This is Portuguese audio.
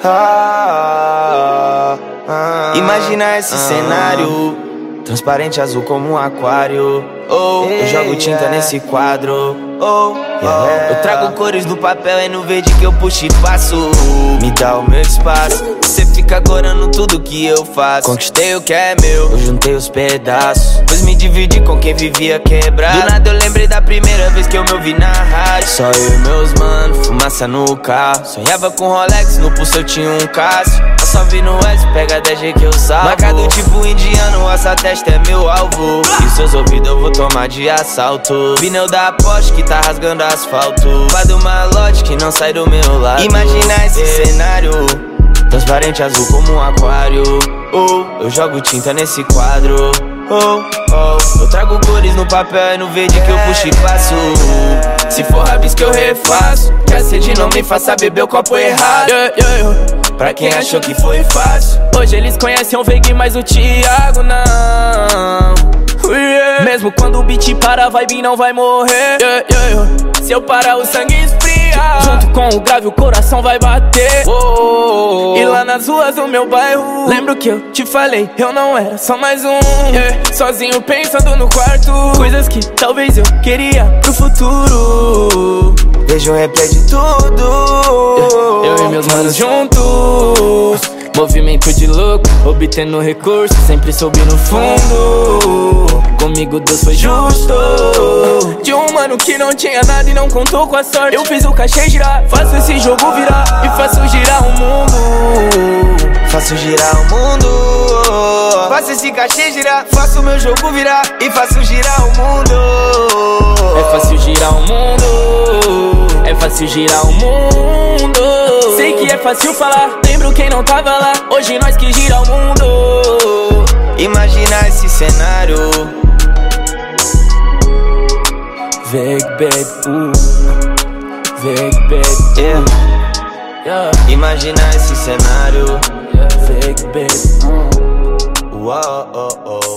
Imagina esse cenário, transparente azul como um aquário. Eu jogo tinta nesse quadro. Eu trago cores do papel, é no verde que eu puxo e passo. Me dá o meu espaço, você fica gorando tudo que eu faço. Conquistei o que é meu, eu juntei os pedaços, pois me dividi com quem vivia quebrado. Do nada eu lembrei da primeira vez que eu me ouvi na rádio. Só eu e meus mano, fumaça no carro. Sonhava com Rolex, no pulso eu tinha um Cássio. Eu só vi no S, pega 10G que eu salvo. Marcado tipo indiano, essa testa é meu alvo. E seus ouvidos eu vou tomar de assalto. Pneu da Porsche que tá rasgando asfalto. Vá do malote que não sai do meu lado. Imagina esse cenário, transparente azul como um aquário. Eu jogo tinta nesse quadro. Eu trago cores no papel, é no verde que eu puxo e passo. Se for rabisco eu refaço, que a sede não me faça beber o copo errado. Pra quem achou que foi fácil, hoje eles conhecem o Veig, mas o Thiago não. Mesmo quando o beat para, a vibe não vai morrer. Se eu parar, o sangue esfria. Junto com o grave, o coração vai bater. E lá nas ruas do meu bairro, lembro que eu te falei, eu não era só mais um. Sozinho pensando no quarto, coisas que talvez eu queria pro futuro. Vejo um replay de tudo. Eu e meus manos juntos, movimento de louco, obtendo recurso, sempre soube no fundo. Comigo Deus foi justo. De um mano que não tinha nada e não contou com a sorte, eu fiz o cachê girar, faço esse jogo virar e faço girar o mundo. Faço girar o mundo. Faço esse cachê girar, faço meu jogo virar e faço girar o mundo. É fácil girar o mundo, é fácil girar o mundo. Sei que é fácil falar, lembro quem não tava lá, hoje nós que gira o mundo. Imagina esse cenário, Veig, baby, Veig, baby, Imagina esse cenário, Veig, baby. Uou, oh, oh.